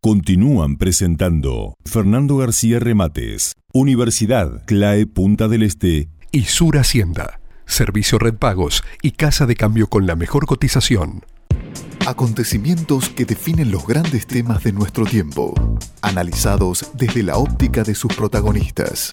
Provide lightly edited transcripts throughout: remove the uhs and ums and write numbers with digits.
Continúan presentando Fernando García Remates, Universidad CLAE Punta del Este y Sur Hacienda, Servicio Red Pagos y Casa de Cambio con la mejor cotización. Acontecimientos que definen los grandes temas de nuestro tiempo, analizados desde la óptica de sus protagonistas.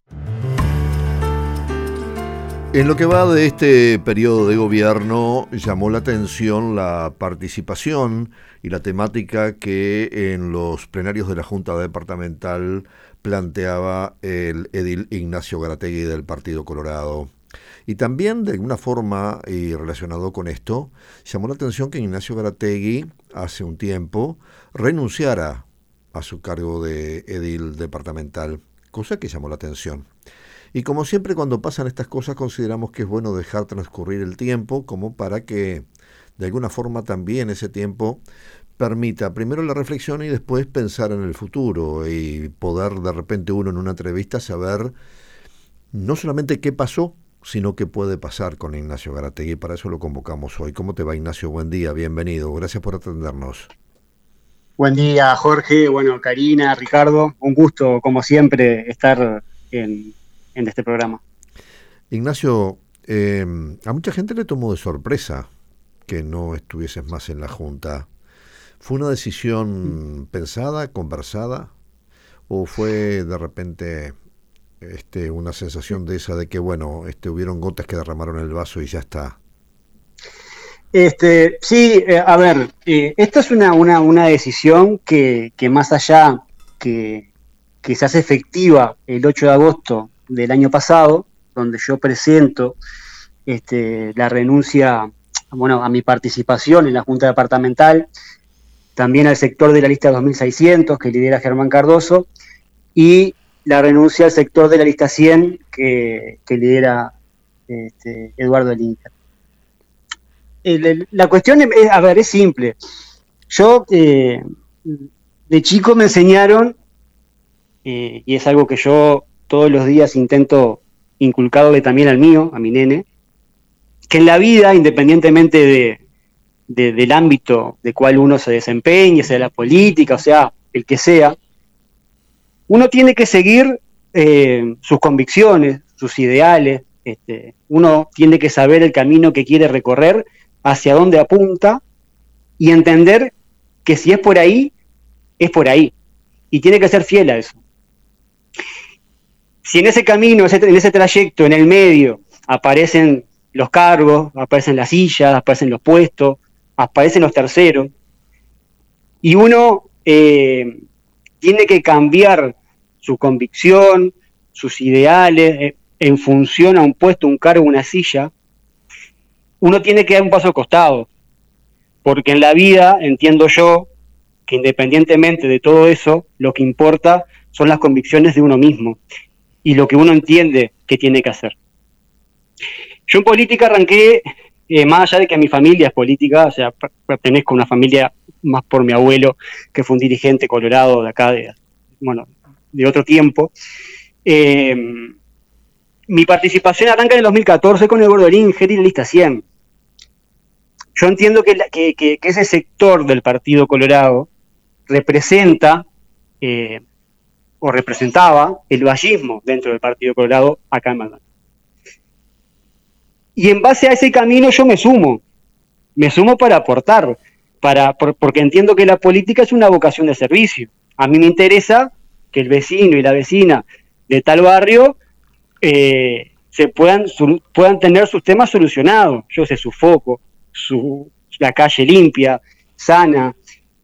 En lo que va de este periodo de gobierno, llamó la atención la participación y la temática que en los plenarios de la Junta Departamental planteaba el edil Ignacio Garategui del Partido Colorado. Y también, de alguna forma, y relacionado con esto, llamó la atención que Ignacio Garategui, hace un tiempo, renunciara a su cargo de edil departamental, cosa que llamó la atención. Y como siempre cuando pasan estas cosas consideramos que es bueno dejar transcurrir el tiempo como para que de alguna forma también ese tiempo permita primero la reflexión y después pensar en el futuro y poder de repente uno en una entrevista saber no solamente qué pasó, sino qué puede pasar con Ignacio Garategui. Para eso lo convocamos hoy. ¿Cómo te va, Ignacio? Buen día, bienvenido. Gracias por atendernos. Buen día, Jorge. Bueno, Karina, Ricardo, un gusto como siempre estar en este programa. Ignacio, a mucha gente le tomó de sorpresa que no estuvieses más en la Junta. ¿Fue una decisión pensada, conversada, o fue de repente una sensación de esa de que, bueno, hubieron gotas que derramaron el vaso y ya está? Sí, a ver, esta es una decisión que más allá que se hace efectiva el 8 de agosto del año pasado, donde yo presento la renuncia a mi participación en la Junta Departamental, también al sector de la lista 2600 que lidera Germán Cardoso, y la renuncia al sector de la lista 100 que lidera Eduardo Linker. La cuestión es simple. Yo de chico me enseñaron, y es algo que yo todos los días intento inculcarle también al mío, a mi nene, que en la vida, independientemente del ámbito de cual uno se desempeñe, sea la política, o sea, el que sea, uno tiene que seguir sus convicciones, sus ideales, uno tiene que saber el camino que quiere recorrer, hacia dónde apunta, y entender que si es por ahí, es por ahí, y tiene que ser fiel a eso. Si en ese camino, en ese trayecto, en el medio, aparecen los cargos, aparecen las sillas, aparecen los puestos, aparecen los terceros, y uno tiene que cambiar su convicción, sus ideales, en función a un puesto, un cargo, una silla, uno tiene que dar un paso al costado, porque en la vida, entiendo yo, que independientemente de todo eso, lo que importa son las convicciones de uno mismo, y lo que uno entiende que tiene que hacer. Yo en política arranqué, más allá de que mi familia es política, o sea, pertenezco a una familia más por mi abuelo, que fue un dirigente colorado de acá, de otro tiempo. Mi participación arranca en el 2014 con Eduardo Linker y la lista 100. Yo entiendo que ese sector del Partido Colorado representa o representaba el vallismo dentro del Partido Colorado acá en Maldonado. Y en base a ese camino yo me sumo para aportar, porque entiendo que la política es una vocación de servicio. A mí me interesa que el vecino y la vecina de tal barrio puedan tener sus temas solucionados. Yo sé, su foco, la calle limpia, sana,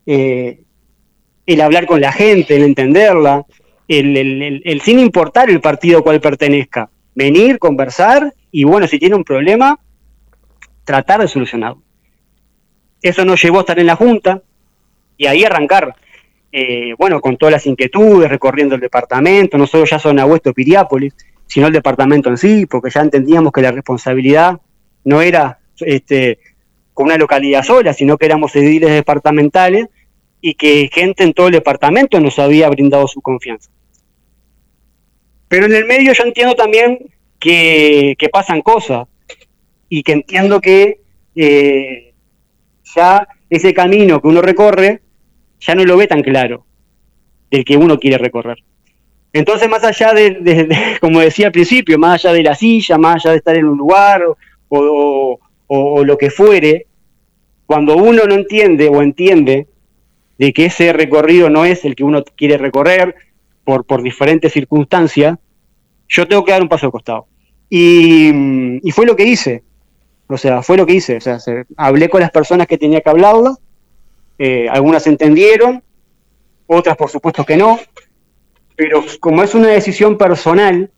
el hablar con la gente, el entenderla, el sin importar el partido al cual pertenezca, venir, conversar y si tiene un problema, tratar de solucionarlo. Eso nos llevó a estar en la Junta y ahí arrancar, con todas las inquietudes, recorriendo el departamento, no solo ya zona oeste o Piriápolis, sino el departamento en sí, porque ya entendíamos que la responsabilidad no era con una localidad sola, sino que éramos ediles departamentales y que gente en todo el departamento nos había brindado su confianza. Pero en el medio yo entiendo también que pasan cosas y que entiendo que ya ese camino que uno recorre ya no lo ve tan claro. del que uno quiere recorrer. Entonces, más allá como decía al principio, más allá de la silla, más allá de estar en un lugar o lo que fuere, cuando uno no entiende o entiende de que ese recorrido no es el que uno quiere recorrer por diferentes circunstancias, yo tengo que dar un paso al costado. Y fue lo que hice. O sea, hablé con las personas que tenía que hablarlo, algunas entendieron, otras por supuesto que no, pero como es una decisión personal,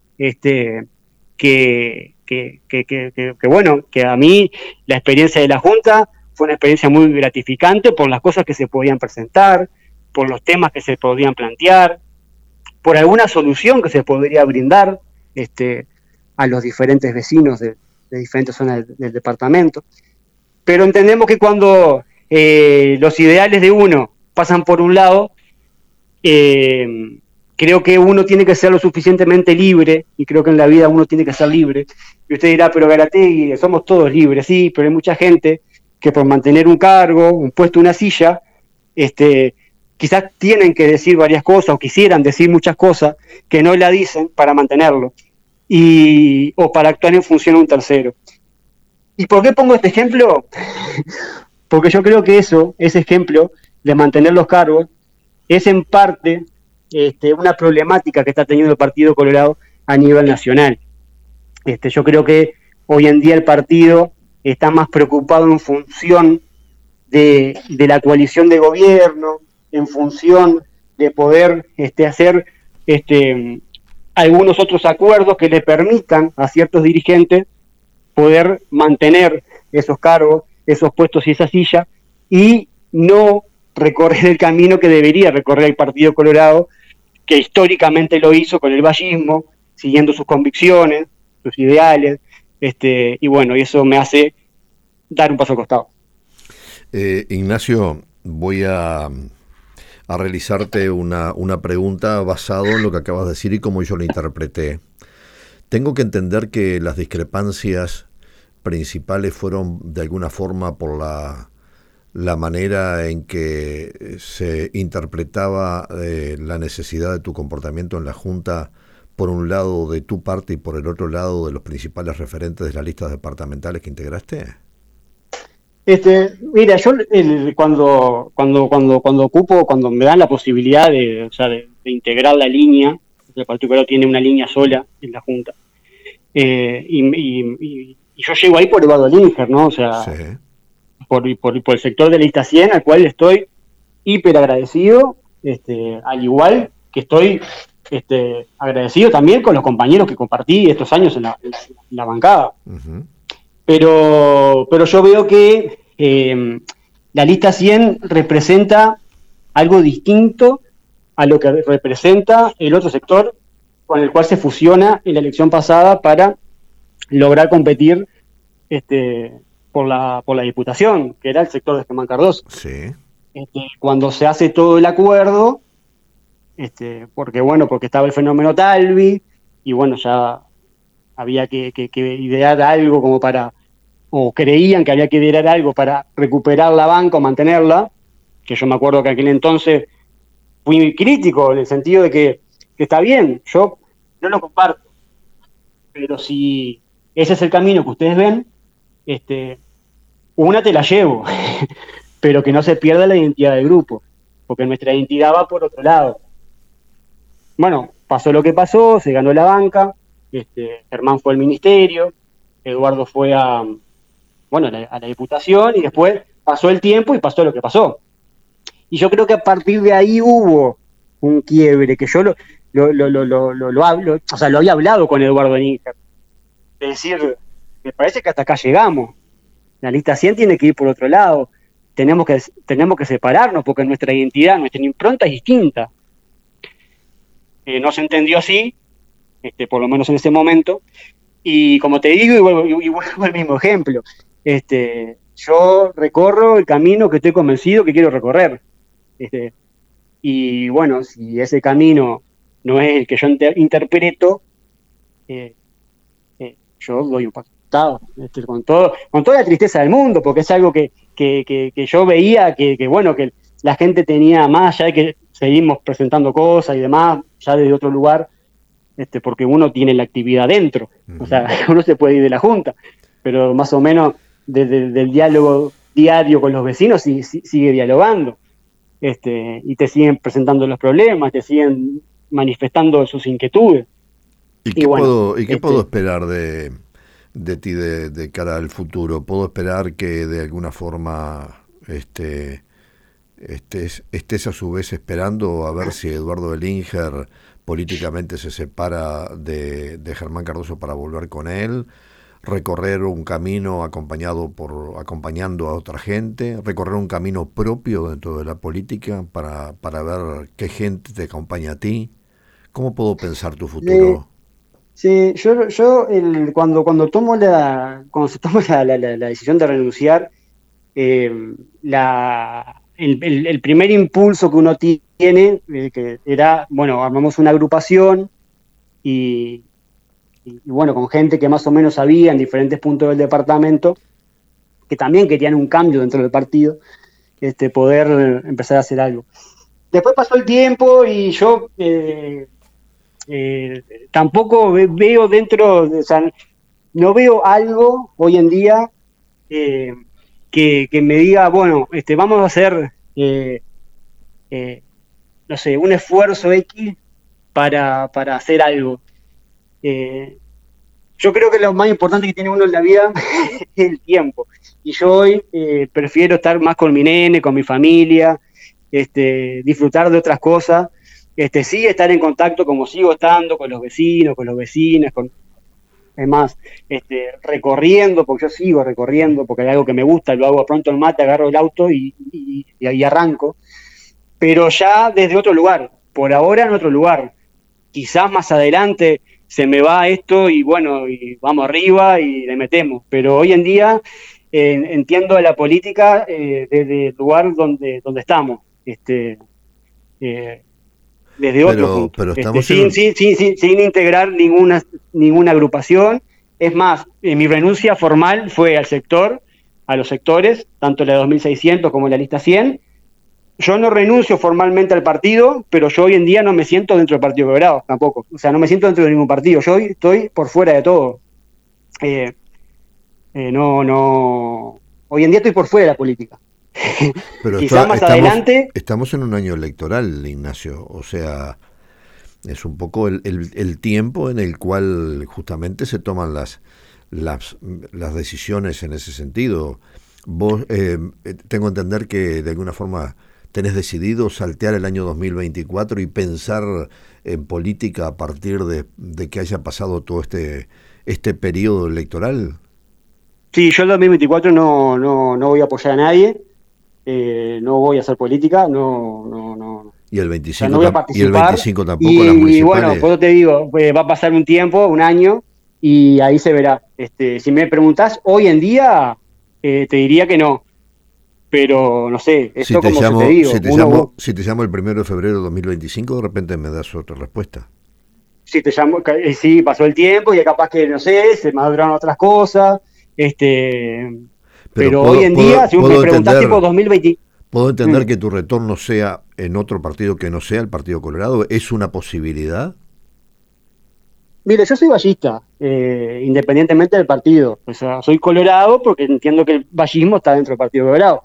que a mí la experiencia de la Junta fue una experiencia muy gratificante por las cosas que se podían presentar, por los temas que se podían plantear, por alguna solución que se podría brindar a los diferentes vecinos de diferentes zonas del departamento. Pero entendemos que cuando los ideales de uno pasan por un lado, creo que uno tiene que ser lo suficientemente libre, y creo que en la vida uno tiene que ser libre. Y usted dirá, pero Garategui, somos todos libres, sí, pero hay mucha gente que por mantener un cargo, un puesto, una silla, quizás tienen que decir varias cosas, o quisieran decir muchas cosas, que no la dicen para mantenerlo, o para actuar en función de un tercero. ¿Y por qué pongo este ejemplo? Porque yo creo que ese ejemplo de mantener los cargos, es en parte una problemática que está teniendo el Partido Colorado a nivel nacional. Yo creo que hoy en día el partido está más preocupado en función de la coalición de gobierno, en función de poder hacer algunos otros acuerdos que le permitan a ciertos dirigentes poder mantener esos cargos, esos puestos y esa silla, y no recorrer el camino que debería recorrer el Partido Colorado, que históricamente lo hizo con el vallismo, siguiendo sus convicciones, sus ideales, y bueno, y eso me hace dar un paso al costado. Ignacio, voy a realizarte una pregunta basado en lo que acabas de decir y cómo yo lo interpreté. Tengo que entender que las discrepancias principales fueron de alguna forma por la manera en que se interpretaba la necesidad de tu comportamiento en la Junta, por un lado de tu parte y por el otro lado de los principales referentes de las listas departamentales que integraste. Mira, yo cuando me dan la posibilidad de integrar la línea, el Partido Colorado tiene una línea sola en la Junta, y yo llego ahí por Eduardo Linger, ¿no? O sea, sí. por el sector de la lista 100, al cual estoy hiper agradecido, al igual que estoy agradecido también con los compañeros que compartí estos años en la bancada. Uh-huh. Pero yo veo que la lista 100 representa algo distinto a lo que representa el otro sector con el cual se fusiona en la elección pasada para lograr competir por la diputación, que era el sector de Germán Cardoso. Sí. Cuando se hace todo el acuerdo, porque estaba el fenómeno Talvi, y bueno, ya había que idear algo como para, o creían que había que idear algo para recuperar la banca o mantenerla, que yo me acuerdo que aquel entonces fui muy crítico en el sentido de que está bien, yo no lo comparto, pero si ese es el camino que ustedes ven, una te la llevo, pero que no se pierda la identidad del grupo, porque nuestra identidad va por otro lado. Bueno, pasó lo que pasó, se ganó la banca, Germán fue al ministerio, Eduardo fue a la diputación, y después pasó el tiempo y pasó lo que pasó. Y yo creo que a partir de ahí hubo un quiebre, que yo lo hablo, o sea, lo había hablado con Eduardo Níger. Es decir, me parece que hasta acá llegamos. La lista 100 tiene que ir por otro lado. Tenemos que separarnos, porque nuestra identidad, nuestra impronta es distinta. No se entendió así, por lo menos en ese momento. Y como te digo, y vuelvo al mismo ejemplo, yo recorro el camino que estoy convencido que quiero recorrer. Y bueno, si ese camino no es el que yo interpreto, yo doy un paso con toda la tristeza del mundo, porque es algo que yo veía que la gente tenía, más allá de que seguimos presentando cosas y demás, ya desde otro lugar, porque uno tiene la actividad dentro, o sea, uno se puede ir de la junta, pero más o menos del diálogo diario con los vecinos sigue dialogando, y te siguen presentando los problemas, te siguen manifestando sus inquietudes. ¿Y qué puedo esperar de ti de cara al futuro? ¿Puedo esperar que de alguna forma estés a su vez esperando a ver si Eduardo Bellinger políticamente se separa de Germán Cardoso para volver con él? ¿Recorrer un camino acompañando a otra gente? ¿Recorrer un camino propio dentro de la política para ver qué gente te acompaña a ti? ¿Cómo puedo pensar tu futuro? Sí, cuando se toma la decisión de renunciar, el primer impulso que uno tiene, que era, bueno, armamos una agrupación y bueno, con gente que más o menos sabía en diferentes puntos del departamento, que también querían un cambio dentro del partido, poder empezar a hacer algo. Después pasó el tiempo y yo tampoco veo o sea, no veo algo hoy en día que me diga, bueno, vamos a hacer, no sé, un esfuerzo X para hacer algo. Yo creo que lo más importante que tiene uno en la vida es el tiempo. Y yo hoy prefiero estar más con mi nene, con mi familia, disfrutar de otras cosas. Sí, estar en contacto como sigo estando con los vecinos, con las vecinas, además, recorriendo, porque yo sigo recorriendo, porque hay algo que me gusta, lo hago pronto el mate, agarro el auto y arranco. Pero ya desde otro lugar, por ahora en otro lugar. Quizás más adelante se me va esto y bueno, y vamos arriba y le metemos. Pero hoy en día entiendo la política desde el lugar donde estamos. Desde otro punto. Pero estamos sin integrar ninguna agrupación. Es más, mi renuncia formal fue a los sectores, tanto la 2600 como la lista 100. Yo no renuncio formalmente al partido, pero yo hoy en día no me siento dentro del Partido Colorado, tampoco. O sea, no me siento dentro de ningún partido. Yo hoy estoy por fuera de todo. Hoy en día estoy por fuera de la política. Pero quizás más adelante. Estamos en un año electoral, Ignacio. O sea, es un poco el tiempo en el cual justamente se toman las decisiones en ese sentido. Vos tengo que entender que de alguna forma tenés decidido saltear el año 2024 y pensar en política a partir de que haya pasado todo este periodo electoral. Sí, yo en 2024 no voy a apoyar a nadie, no voy a hacer política, no. Y el 25, no voy a participar, y el 25 tampoco, las municipales. Y bueno, por eso te digo, va a pasar un tiempo, un año, y ahí se verá. Si me preguntás hoy en día, te diría que no. Pero no sé, esto te digo. Si te llamo el 1 de febrero de 2025, de repente me das otra respuesta. Si te llamo, sí, pasó el tiempo y capaz que, no sé, se maduraron otras cosas. Pero hoy en día, si me preguntás tipo 2020... ¿Puedo entender que tu retorno sea en otro partido que no sea el Partido Colorado? ¿Es una posibilidad? Mire, yo soy vallista, independientemente del partido. O sea, soy colorado porque entiendo que el vallismo está dentro del Partido Colorado.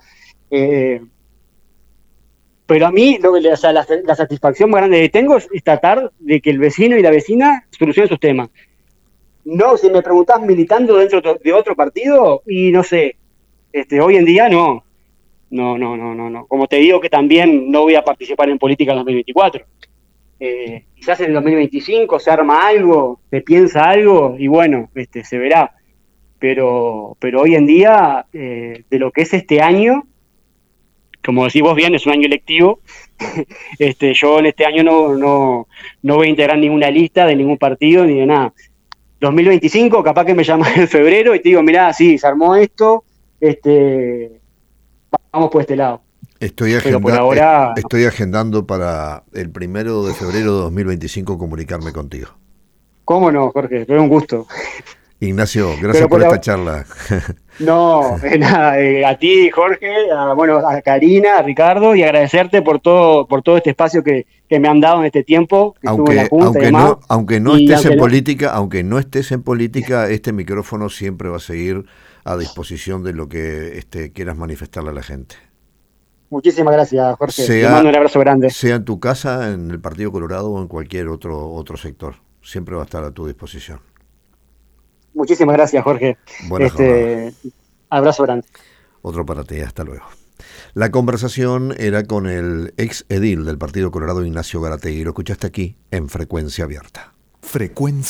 Pero a mí la satisfacción más grande que tengo es tratar de que el vecino y la vecina solucionen sus temas. No, si me preguntás militando dentro de otro partido, y no sé, hoy en día no. No. Como te digo que también no voy a participar en política en 2024. Quizás en el 2025 se arma algo, se piensa algo y bueno, se verá. Pero hoy en día, de lo que es este año, como decís vos bien, es un año electivo. Yo en este año no voy a integrar ninguna lista de ningún partido ni de nada. 2025, capaz que me llamas en febrero y te digo, mirá, sí, se armó esto, vamos por este lado. Estoy agendando para el 1 de febrero de 2025 comunicarme contigo. ¿Cómo no, Jorge? Es un gusto. Ignacio, gracias por esta charla. No, nada, a ti, Jorge, a Karina, a Ricardo, y agradecerte por todo este espacio que me han dado en este tiempo que estuve en la Junta y demás. Aunque no estés en política, este micrófono siempre va a seguir a disposición de lo que quieras manifestarle a la gente. Muchísimas gracias, Jorge. Te mando un abrazo grande. Sea en tu casa, en el Partido Colorado o en cualquier otro sector. Siempre va a estar a tu disposición. Muchísimas gracias, Jorge. Abrazo grande. Otro para ti, hasta luego. La conversación era con el ex edil del Partido Colorado, Ignacio Garategui. Lo escuchaste aquí en Frecuencia Abierta. Frecuencia